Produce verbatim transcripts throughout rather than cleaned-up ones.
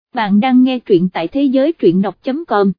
Bạn đang nghe truyện tại thế giới truyện đọc chấm com.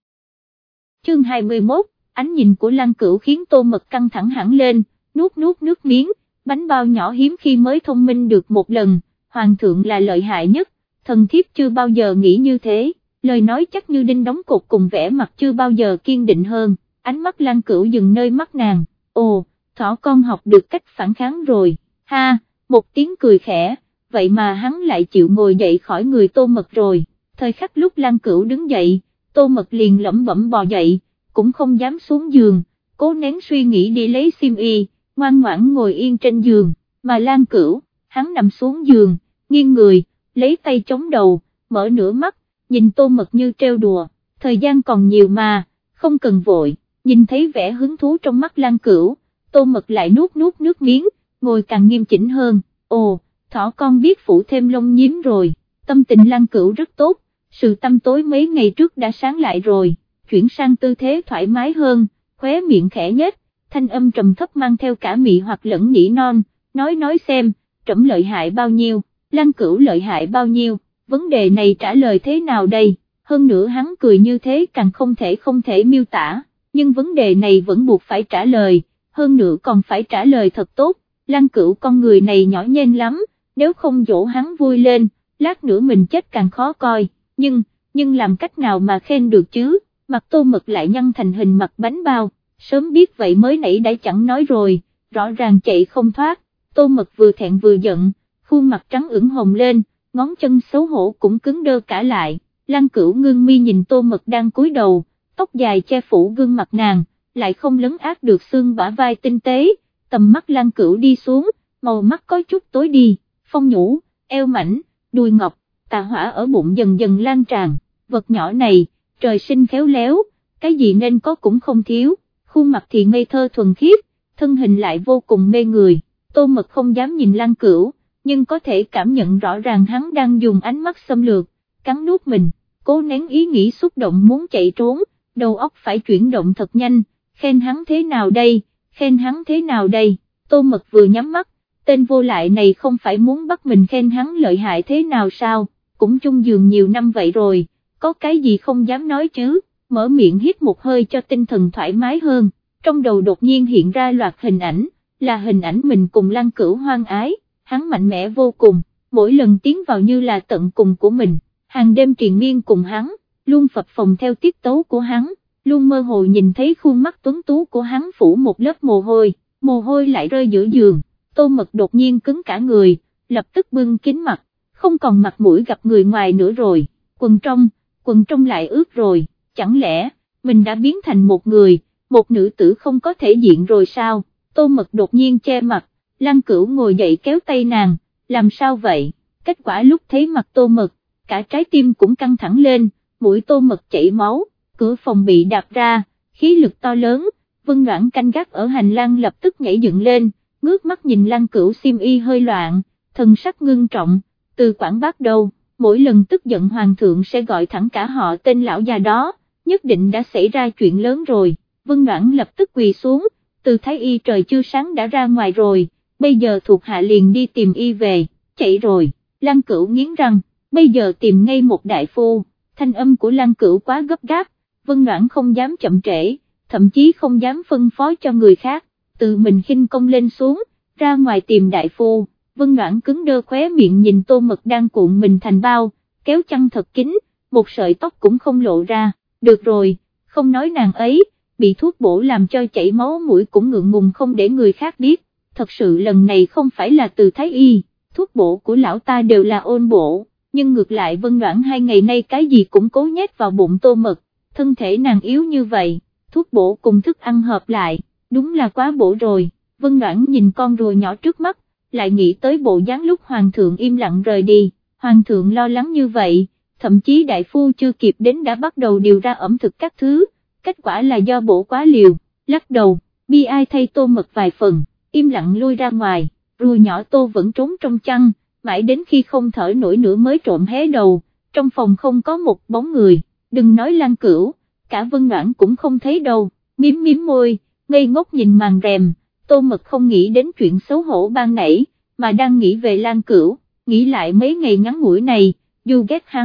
Chương hai mươi mốt, ánh nhìn của Lăng Cửu khiến Tô Mật căng thẳng hẳn lên, nuốt nuốt nước miếng, bánh bao nhỏ hiếm khi mới thông minh được một lần, hoàng thượng là lợi hại nhất, thần thiếp chưa bao giờ nghĩ như thế, lời nói chắc như đinh đóng cột cùng vẻ mặt chưa bao giờ kiên định hơn, ánh mắt Lăng Cửu dừng nơi mắt nàng, ồ, thỏ con học được cách phản kháng rồi, ha, một tiếng cười khẽ, vậy mà hắn lại chịu ngồi dậy khỏi người Tô Mật rồi. Thời khắc lúc Lăng Cửu đứng dậy, Tô Mật liền lẩm bẩm bò dậy, cũng không dám xuống giường, cố nén suy nghĩ đi lấy xiêm y, ngoan ngoãn ngồi yên trên giường, mà Lăng Cửu, hắn nằm xuống giường, nghiêng người, lấy tay chống đầu, mở nửa mắt, nhìn Tô Mật như trêu đùa, thời gian còn nhiều mà, không cần vội, nhìn thấy vẻ hứng thú trong mắt Lăng Cửu, Tô Mật lại nuốt nuốt nước miếng, ngồi càng nghiêm chỉnh hơn, ồ, thỏ con biết phủ thêm lông nhím rồi, tâm tình Lăng Cửu rất tốt. Sự tăm tối mấy ngày trước đã sáng lại rồi, chuyển sang tư thế thoải mái hơn, khóe miệng khẽ nhếch, thanh âm trầm thấp mang theo cả mị hoặc lẫn nỉ non, nói nói xem, trẫm lợi hại bao nhiêu, Lăng Cửu lợi hại bao nhiêu, vấn đề này trả lời thế nào đây, hơn nữa hắn cười như thế càng không thể không thể miêu tả, nhưng vấn đề này vẫn buộc phải trả lời, hơn nữa còn phải trả lời thật tốt, Lăng Cửu con người này nhỏ nhen lắm, nếu không dỗ hắn vui lên, lát nữa mình chết càng khó coi. Nhưng, nhưng làm cách nào mà khen được chứ, mặt Tô Mật lại nhăn thành hình mặt bánh bao, sớm biết vậy mới nãy đã chẳng nói rồi, rõ ràng chạy không thoát, Tô Mật vừa thẹn vừa giận, khuôn mặt trắng ửng hồng lên, ngón chân xấu hổ cũng cứng đơ cả lại, Lăng Cửu ngưng mi nhìn Tô Mật đang cúi đầu, tóc dài che phủ gương mặt nàng, lại không lấn át được xương bả vai tinh tế, tầm mắt Lăng Cửu đi xuống, màu mắt có chút tối đi, phong nhũ, eo mảnh, đùi ngọc. Tà hỏa ở bụng dần dần lan tràn, vật nhỏ này, trời sinh khéo léo, cái gì nên có cũng không thiếu, khuôn mặt thì ngây thơ thuần khiết, thân hình lại vô cùng mê người, Tô Mật không dám nhìn Lăng Cửu, nhưng có thể cảm nhận rõ ràng hắn đang dùng ánh mắt xâm lược, cắn nuốt mình, cố nén ý nghĩ xúc động muốn chạy trốn, đầu óc phải chuyển động thật nhanh, khen hắn thế nào đây, khen hắn thế nào đây, Tô Mật vừa nhắm mắt, tên vô lại này không phải muốn bắt mình khen hắn lợi hại thế nào sao? Cũng chung giường nhiều năm vậy rồi, có cái gì không dám nói chứ, mở miệng hít một hơi cho tinh thần thoải mái hơn, trong đầu đột nhiên hiện ra loạt hình ảnh, là hình ảnh mình cùng Lăng Cửu hoan ái, hắn mạnh mẽ vô cùng, mỗi lần tiến vào như là tận cùng của mình, hàng đêm triền miên cùng hắn, luôn phập phồng theo tiết tấu của hắn, luôn mơ hồ nhìn thấy khuôn mắt tuấn tú của hắn phủ một lớp mồ hôi, mồ hôi lại rơi giữa giường, Tô Mật đột nhiên cứng cả người, lập tức bưng kín mặt. Không còn mặt mũi gặp người ngoài nữa rồi, quần trong, quần trong lại ướt rồi, chẳng lẽ, mình đã biến thành một người, một nữ tử không có thể diện rồi sao, Tô Mật đột nhiên che mặt, Lăng Cửu ngồi dậy kéo tay nàng, làm sao vậy, kết quả lúc thấy mặt Tô Mật, cả trái tim cũng căng thẳng lên, mũi Tô Mật chảy máu, cửa phòng bị đạp ra, khí lực to lớn, Vân Noãn canh gác ở hành lang lập tức nhảy dựng lên, ngước mắt nhìn Lăng Cửu xiêm y hơi loạn, thần sắc ngưng trọng. Từ Quảng Bắc đâu, mỗi lần tức giận hoàng thượng sẽ gọi thẳng cả họ tên lão già đó, nhất định đã xảy ra chuyện lớn rồi, Vân Noãn lập tức quỳ xuống, từ thái y trời chưa sáng đã ra ngoài rồi, bây giờ thuộc hạ liền đi tìm y về, chạy rồi, Lăng Cửu nghiến răng, bây giờ tìm ngay một đại phu, thanh âm của Lăng Cửu quá gấp gáp, Vân Noãn không dám chậm trễ, thậm chí không dám phân phó cho người khác, tự mình khinh công lên xuống, ra ngoài tìm đại phu. Vân Noãn cứng đơ khóe miệng nhìn Tô Mật đang cuộn mình thành bao, kéo chăn thật kín, một sợi tóc cũng không lộ ra, được rồi, không nói nàng ấy, bị thuốc bổ làm cho chảy máu mũi cũng ngượng ngùng không để người khác biết, thật sự lần này không phải là từ thái y, thuốc bổ của lão ta đều là ôn bổ, nhưng ngược lại Vân Noãn hai ngày nay cái gì cũng cố nhét vào bụng Tô Mật, thân thể nàng yếu như vậy, thuốc bổ cùng thức ăn hợp lại, đúng là quá bổ rồi, Vân Noãn nhìn con rùa nhỏ trước mắt, lại nghĩ tới bộ dáng lúc hoàng thượng im lặng rời đi, hoàng thượng lo lắng như vậy, thậm chí đại phu chưa kịp đến đã bắt đầu điều ra ẩm thực các thứ, kết quả là do bổ quá liều, lắc đầu, bi ai thay Tô Mật vài phần, im lặng lui ra ngoài, rùa nhỏ Tô vẫn trốn trong chăn, mãi đến khi không thở nổi nữa mới trộm hé đầu, trong phòng không có một bóng người, đừng nói Lăng Cửu, cả Vân Noãn cũng không thấy đâu, miếm miếm môi, ngây ngốc nhìn màn rèm. Tô Mật không nghĩ đến chuyện xấu hổ ban nãy, mà đang nghĩ về Lăng Cửu, nghĩ lại mấy ngày ngắn ngủi này, dù ghét hắn,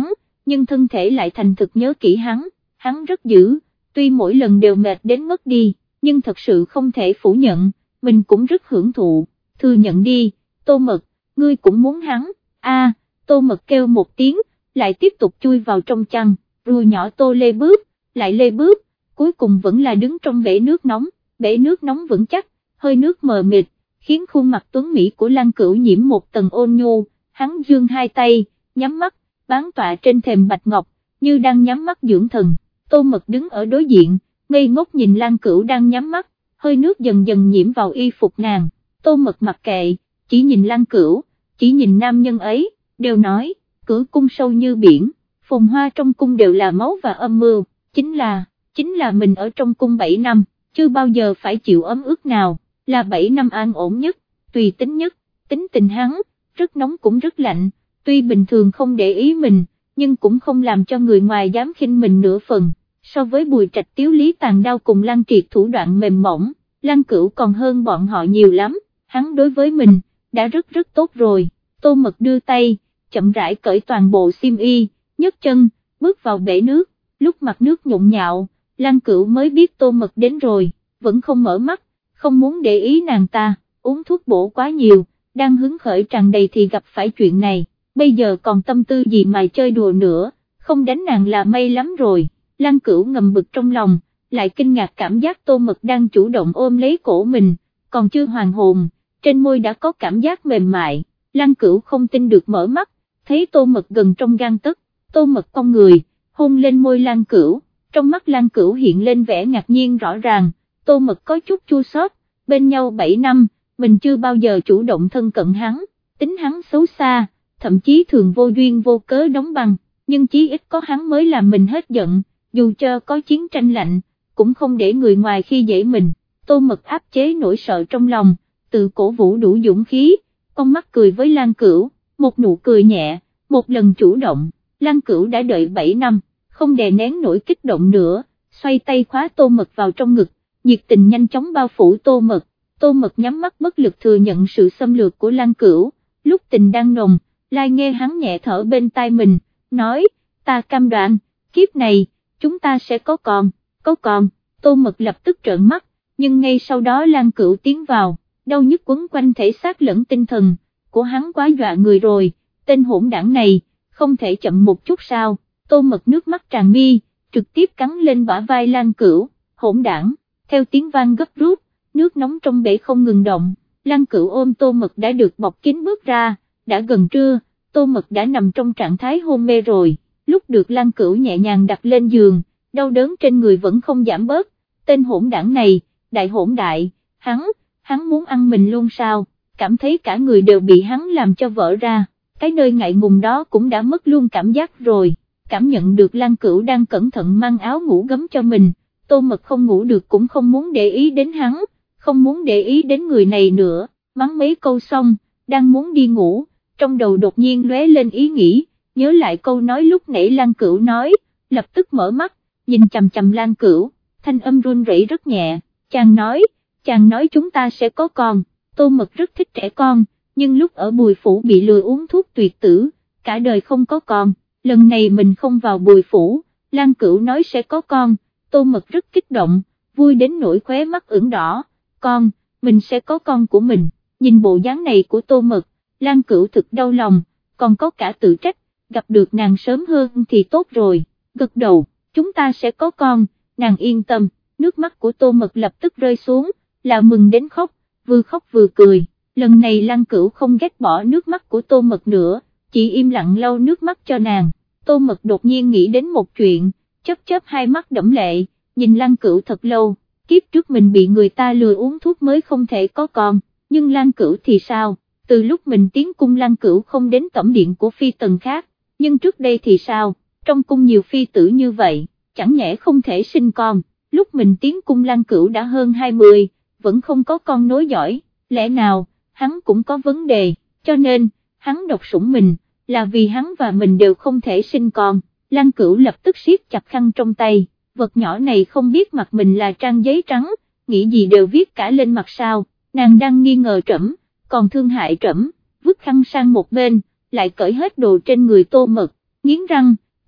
nhưng thân thể lại thành thực nhớ kỹ hắn, hắn rất dữ, tuy mỗi lần đều mệt đến ngất đi, nhưng thật sự không thể phủ nhận, mình cũng rất hưởng thụ, thừa nhận đi, Tô Mật, ngươi cũng muốn hắn, a Tô Mật kêu một tiếng, lại tiếp tục chui vào trong chăn, rồi nhỏ Tô lê bước, lại lê bước, cuối cùng vẫn là đứng trong bể nước nóng, bể nước nóng vững chắc, hơi nước mờ mịt, khiến khuôn mặt tuấn mỹ của Lan Cửu nhiễm một tầng ôn nhu, hắn giương hai tay, nhắm mắt, bán tọa trên thềm bạch ngọc, như đang nhắm mắt dưỡng thần. Tô Mật đứng ở đối diện, ngây ngốc nhìn Lan Cửu đang nhắm mắt, hơi nước dần dần nhiễm vào y phục nàng, Tô Mật mặc kệ, chỉ nhìn Lan Cửu, chỉ nhìn nam nhân ấy, đều nói, cửa cung sâu như biển, phồn hoa trong cung đều là máu và âm mưu, chính là, chính là mình ở trong cung bảy năm, chưa bao giờ phải chịu ấm ức nào, là bảy năm an ổn nhất, tùy tính nhất, tính tình hắn, rất nóng cũng rất lạnh, tuy bình thường không để ý mình, nhưng cũng không làm cho người ngoài dám khinh mình nửa phần. So với Bùi Trạch Tiếu Lý tàn đao cùng Lan Triệt thủ đoạn mềm mỏng, Lan Cửu còn hơn bọn họ nhiều lắm, hắn đối với mình, đã rất rất tốt rồi. Tô Mật đưa tay, chậm rãi cởi toàn bộ xiêm y, nhấc chân, bước vào bể nước, lúc mặt nước nhộn nhạo, Lan Cửu mới biết Tô Mật đến rồi, vẫn không mở mắt, không muốn để ý nàng ta, uống thuốc bổ quá nhiều, đang hứng khởi tràn đầy thì gặp phải chuyện này, bây giờ còn tâm tư gì mà chơi đùa nữa, không đánh nàng là may lắm rồi. Lan Cửu ngầm bực trong lòng, lại kinh ngạc cảm giác Tô Mật đang chủ động ôm lấy cổ mình, còn chưa hoàn hồn, trên môi đã có cảm giác mềm mại, Lan Cửu không tin được mở mắt, thấy Tô Mật gần trong gang tấc, Tô Mật cong người, hôn lên môi Lan Cửu, trong mắt Lan Cửu hiện lên vẻ ngạc nhiên rõ ràng, Tô Mật có chút chua xót, bên nhau bảy năm, mình chưa bao giờ chủ động thân cận hắn, tính hắn xấu xa, thậm chí thường vô duyên vô cớ đóng băng, nhưng chí ít có hắn mới làm mình hết giận. Dù cho có chiến tranh lạnh, cũng không để người ngoài khi dễ mình, Tô Mật áp chế nỗi sợ trong lòng, tự cổ vũ đủ dũng khí, con mắt cười với Lan Cửu, một nụ cười nhẹ, một lần chủ động, Lan Cửu đã đợi bảy năm, không đè nén nổi kích động nữa, xoay tay khóa Tô Mật vào trong ngực, nhiệt tình nhanh chóng bao phủ Tô Mật, Tô Mật nhắm mắt bất lực thừa nhận sự xâm lược của Lan Cửu, lúc tình đang nồng, lại nghe hắn nhẹ thở bên tai mình, nói, ta cam đoan, kiếp này, chúng ta sẽ có con, có con, Tô Mật lập tức trợn mắt, nhưng ngay sau đó Lan Cửu tiến vào, đau nhức quấn quanh thể xác lẫn tinh thần, của hắn quá dọa người rồi, tên hỗn đảng này, không thể chậm một chút sao, Tô Mật nước mắt tràn mi, trực tiếp cắn lên bả vai Lan Cửu, hỗn đảng, theo tiếng vang gấp rút, nước nóng trong bể không ngừng động, Lan Cửu ôm Tô Mật đã được bọc kín bước ra, đã gần trưa, Tô Mật đã nằm trong trạng thái hôn mê rồi. Lúc được Lan Cửu nhẹ nhàng đặt lên giường, đau đớn trên người vẫn không giảm bớt, tên hỗn đảng này, đại hỗn đại, hắn, hắn muốn ăn mình luôn sao, cảm thấy cả người đều bị hắn làm cho vỡ ra, cái nơi ngại ngùng đó cũng đã mất luôn cảm giác rồi, cảm nhận được Lan Cửu đang cẩn thận mang áo ngủ gấm cho mình, Tô Mật không ngủ được cũng không muốn để ý đến hắn, không muốn để ý đến người này nữa, mắng mấy câu xong, đang muốn đi ngủ, trong đầu đột nhiên lóe lên ý nghĩ, nhớ lại câu nói lúc nãy Lan Cửu nói, lập tức mở mắt, nhìn chằm chằm Lan Cửu, thanh âm run rẩy rất nhẹ, chàng nói, chàng nói chúng ta sẽ có con, Tô Mật rất thích trẻ con, nhưng lúc ở Bùi Phủ bị lừa uống thuốc tuyệt tử, cả đời không có con, lần này mình không vào Bùi Phủ, Lan Cửu nói sẽ có con, Tô Mật rất kích động, vui đến nỗi khóe mắt ửng đỏ, con, mình sẽ có con của mình, nhìn bộ dáng này của Tô Mật, Lan Cửu thực đau lòng, còn có cả tự trách, gặp được nàng sớm hơn thì tốt rồi, gật đầu, chúng ta sẽ có con, nàng yên tâm, nước mắt của Tô Mật lập tức rơi xuống, là mừng đến khóc, vừa khóc vừa cười, lần này Lan Cửu không ghét bỏ nước mắt của Tô Mật nữa, chỉ im lặng lau nước mắt cho nàng, Tô Mật đột nhiên nghĩ đến một chuyện, chớp chớp hai mắt đẫm lệ, nhìn Lan Cửu thật lâu, kiếp trước mình bị người ta lừa uống thuốc mới không thể có con, nhưng Lan Cửu thì sao, từ lúc mình tiến cung Lan Cửu không đến tẩm điện của phi tần khác, nhưng trước đây thì sao, trong cung nhiều phi tử như vậy, chẳng nhẽ không thể sinh con, lúc mình tiến cung Lan Cửu đã hơn hai mươi, vẫn không có con nối dõi, lẽ nào, hắn cũng có vấn đề, cho nên, hắn độc sủng mình, là vì hắn và mình đều không thể sinh con, Lan Cửu lập tức siết chặt khăn trong tay, vật nhỏ này không biết mặt mình là trang giấy trắng, nghĩ gì đều viết cả lên mặt sao, nàng đang nghi ngờ trẫm, còn thương hại trẫm, vứt khăn sang một bên, lại cởi hết đồ trên người Tô Mật, nghiến răng, trẫm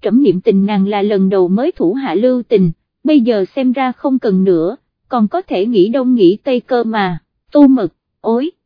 trẫm niệm tình nàng là lần đầu mới thủ hạ lưu tình, bây giờ xem ra không cần nữa, còn có thể nghĩ đông nghĩ tây cơ mà. Tô Mật, ối,